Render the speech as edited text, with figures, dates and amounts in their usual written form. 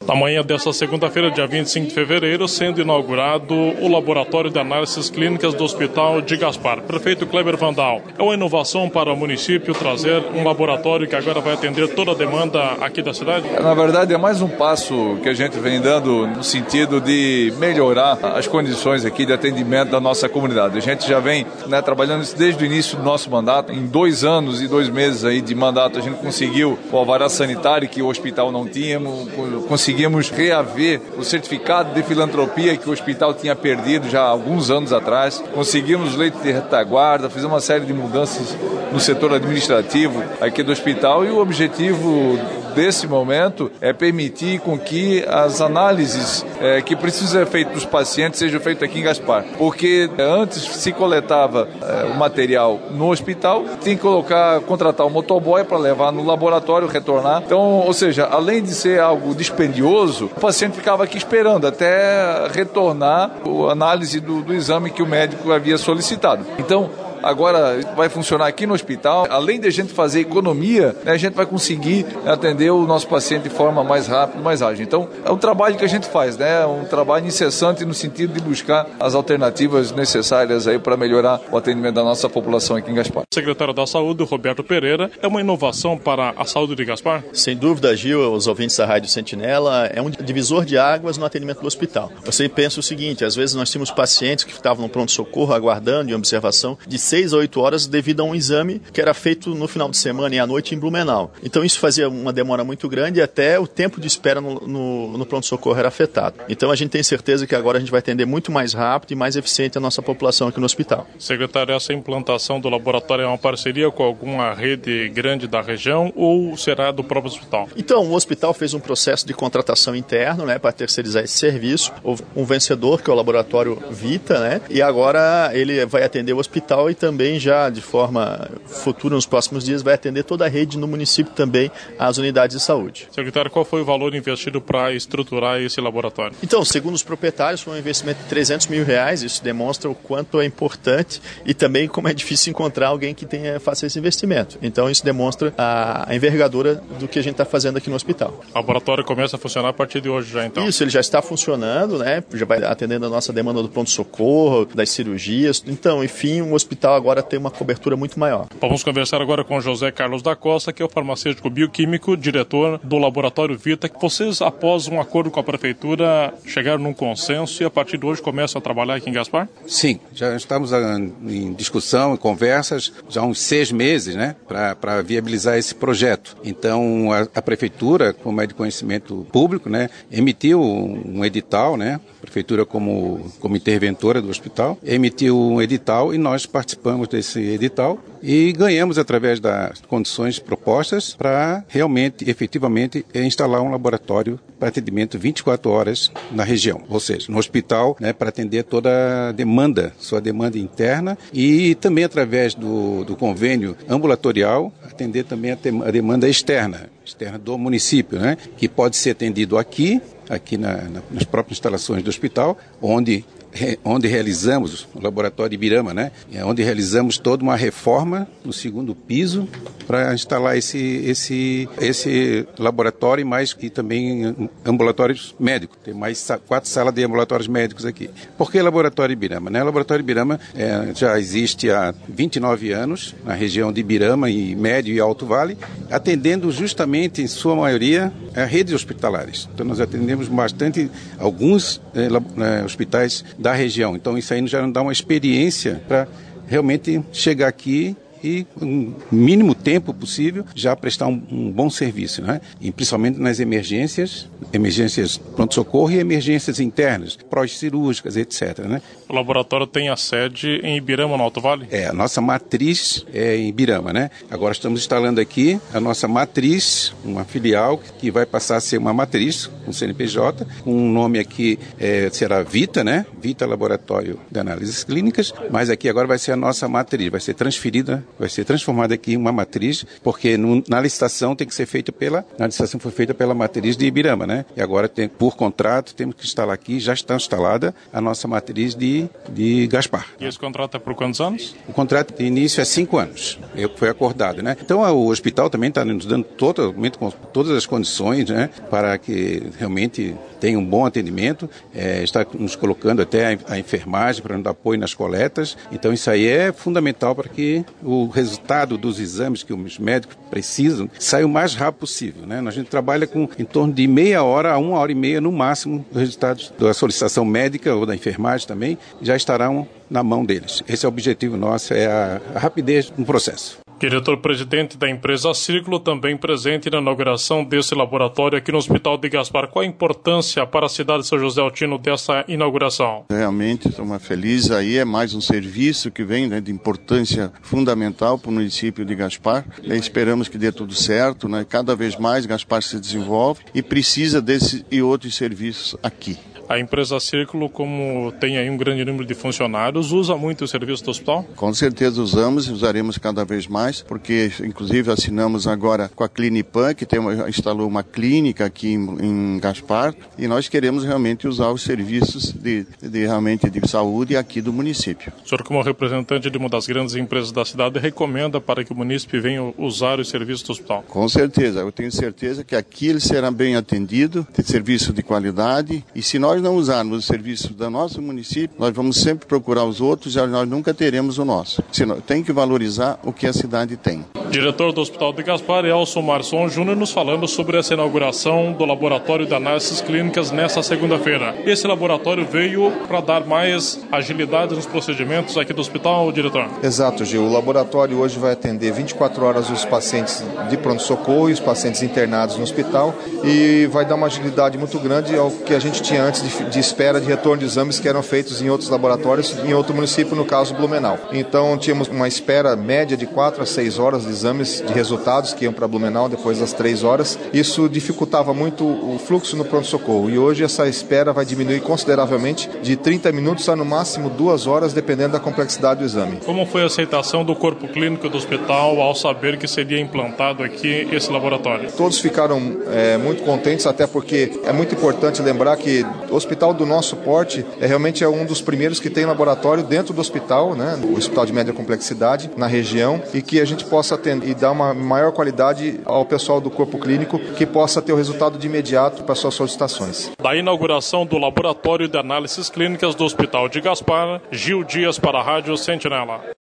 Na manhã desta segunda-feira, dia 25 de fevereiro, sendo inaugurado o Laboratório de Análises Clínicas do Hospital de Gaspar. Prefeito Kleber Vandal, é uma inovação para o município trazer um laboratório que agora vai atender toda a demanda aqui da cidade? Na verdade, é mais um passo que a gente vem dando no sentido de melhorar as condições aqui de atendimento da nossa comunidade. A gente já vem trabalhando isso desde o início do nosso mandato. Em 2 anos e 2 meses aí de mandato, a gente conseguiu o alvará sanitário que o hospital não tinha, conseguimos reaver o certificado de filantropia que o hospital tinha perdido já há alguns anos atrás, conseguimos leite de retaguarda, fizemos uma série de mudanças no setor administrativo aqui do hospital e o objetivo desse momento é permitir com que as análises que precisam ser feitas dos pacientes sejam feitas aqui em Gaspar, porque antes se coletava o material no hospital, tinha que contratar um motoboy para levar no laboratório, retornar. Então, ou seja, além de ser algo dispendioso, o paciente ficava aqui esperando até retornar a análise do exame que o médico havia solicitado. Então, agora vai funcionar aqui no hospital. Além de a gente fazer economia, a gente vai conseguir atender o nosso paciente de forma mais rápida, mais ágil. Então, é um trabalho que a gente faz, um trabalho incessante no sentido de buscar as alternativas necessárias aí para melhorar o atendimento da nossa população aqui em Gaspar. Secretário da Saúde, Roberto Pereira, é uma inovação para a saúde de Gaspar? Sem dúvida, Gil, os ouvintes da Rádio Sentinela, é um divisor de águas no atendimento do hospital. Você pensa o seguinte, às vezes nós tínhamos pacientes que estavam no pronto-socorro aguardando em observação de 6 a 8 horas devido a um exame que era feito no final de semana e à noite em Blumenau. Então isso fazia uma demora muito grande e até o tempo de espera no pronto-socorro era afetado. Então a gente tem certeza que agora a gente vai atender muito mais rápido e mais eficiente a nossa população aqui no hospital. Secretário, essa implantação do laboratório é uma parceria com alguma rede grande da região ou será do próprio hospital? Então, o hospital fez um processo de contratação interno para terceirizar esse serviço. Houve um vencedor, que é o Laboratório Vita, e agora ele vai atender o hospital e também já de forma futura, nos próximos dias, vai atender toda a rede no município também, as unidades de saúde. Secretário, qual foi o valor investido para estruturar esse laboratório? Então, segundo os proprietários, foi um investimento de R$300 mil. Isso demonstra o quanto é importante e também como é difícil encontrar alguém que faça esse investimento. Então, isso demonstra a envergadura do que a gente está fazendo aqui no hospital. O laboratório começa a funcionar a partir de hoje já, então? Isso, ele já está funcionando, já vai atendendo a nossa demanda do pronto-socorro, das cirurgias. Então, enfim, o hospital agora tem uma cobertura muito maior. Vamos conversar agora com José Carlos da Costa, que é o farmacêutico bioquímico, diretor do Laboratório Vita. Vocês, após um acordo com a Prefeitura, chegaram num consenso e a partir de hoje começam a trabalhar aqui em Gaspar? Sim, já estamos em discussão, em conversas, já há uns 6 meses, para viabilizar esse projeto. Então, a Prefeitura, como é de conhecimento público, emitiu um edital, a Prefeitura como interventora do hospital, emitiu um edital e nós participamos desse edital e ganhamos através das condições propostas para realmente, efetivamente, instalar um laboratório para atendimento 24 horas na região, ou seja, no hospital, para atender toda a demanda, sua demanda interna e também através do convênio ambulatorial, atender também a demanda externa do município, que pode ser atendido aqui nas próprias instalações do hospital, onde realizamos o laboratório Ibirama, onde realizamos toda uma reforma no 2º piso para instalar esse laboratório e mais que também ambulatórios médicos. Tem mais 4 salas de ambulatórios médicos aqui. Por que laboratório Ibirama? O laboratório Ibirama já existe há 29 anos na região de Ibirama e Médio e Alto Vale, atendendo justamente, em sua maioria, redes hospitalares. Então nós atendemos bastante alguns hospitais da região. Então isso aí já nos dá uma experiência para realmente chegar aqui e, no mínimo tempo possível, já prestar um bom serviço, E principalmente nas emergências pronto-socorro e emergências internas, pós-cirúrgicas, etc. O laboratório tem a sede em Ibirama, no Alto Vale? A nossa matriz é em Ibirama, Agora estamos instalando aqui a nossa matriz, uma filial que vai passar a ser uma matriz, com CNPJ, com um nome aqui será Vita, Vita Laboratório de Análises Clínicas, mas aqui agora vai ser a nossa matriz, vai ser transferida vai ser transformada aqui em uma matriz, porque na licitação tem que ser feita na licitação foi feita pela matriz de Ibirama, né? E agora, por contrato, temos que instalar aqui, já está instalada a nossa matriz de Gaspar. E esse contrato é por quantos anos? O contrato de início é 5 anos, foi acordado, né? Então, o hospital também está nos dando todas as condições, né, para que realmente tenha um bom atendimento, está nos colocando até a enfermagem para nos dar apoio nas coletas. Então, isso aí é fundamental para que o resultado dos exames que os médicos precisam saia o mais rápido possível, né? A gente trabalha com em torno de meia hora a 1h30 no máximo, os resultados da solicitação médica ou da enfermagem também já estarão na mão deles. Esse é o objetivo nosso, é a rapidez no processo. Diretor-presidente da empresa Círculo, também presente na inauguração desse laboratório aqui no Hospital de Gaspar. Qual a importância para a cidade de São José Altino dessa inauguração? Realmente estamos felizes aí, é mais um serviço que vem, né, de importância fundamental para o município de Gaspar. Esperamos que dê tudo certo, né? Cada vez mais Gaspar se desenvolve e precisa desses e outros serviços aqui. A empresa Círculo, como tem aí um grande número de funcionários, usa muito o serviço do hospital? Com certeza usamos e usaremos cada vez mais, porque inclusive assinamos agora com a Clinipan, que instalou uma clínica aqui em Gaspar, e nós queremos realmente usar os serviços de saúde aqui do município. O senhor, como representante de uma das grandes empresas da cidade, recomenda para que o município venha usar os serviços do hospital? Com certeza, eu tenho certeza que aqui ele será bem atendido, tem serviço de qualidade, e se nós não usarmos os serviços do nosso município, nós vamos sempre procurar os outros e nós nunca teremos o nosso. Tem que valorizar o que a cidade tem. Diretor do Hospital de Gaspar, Elson Marçom Júnior, nos falando sobre essa inauguração do Laboratório de Análises Clínicas nesta segunda-feira. Esse laboratório veio para dar mais agilidade nos procedimentos aqui do hospital, diretor? Exato, Gil. O laboratório hoje vai atender 24 horas os pacientes de pronto-socorro e os pacientes internados no hospital e vai dar uma agilidade muito grande ao que a gente tinha antes de espera de retorno de exames que eram feitos em outros laboratórios, em outro município, no caso Blumenau. Então, tínhamos uma espera média de 4 a 6 horas de exames de resultados que iam para Blumenau depois das 3 horas. Isso dificultava muito o fluxo no pronto-socorro e hoje essa espera vai diminuir consideravelmente de 30 minutos a no máximo 2 horas, dependendo da complexidade do exame. Como foi a aceitação do corpo clínico do hospital ao saber que seria implantado aqui esse laboratório? Todos ficaram muito contentes, até porque é muito importante lembrar que o hospital do nosso porte realmente é um dos primeiros que tem laboratório dentro do hospital, né, o hospital de média complexidade na região, e que a gente possa atender e dar uma maior qualidade ao pessoal do corpo clínico, que possa ter o resultado de imediato para suas solicitações. Da inauguração do Laboratório de Análises Clínicas do Hospital de Gaspar, Gil Dias para a Rádio Sentinela.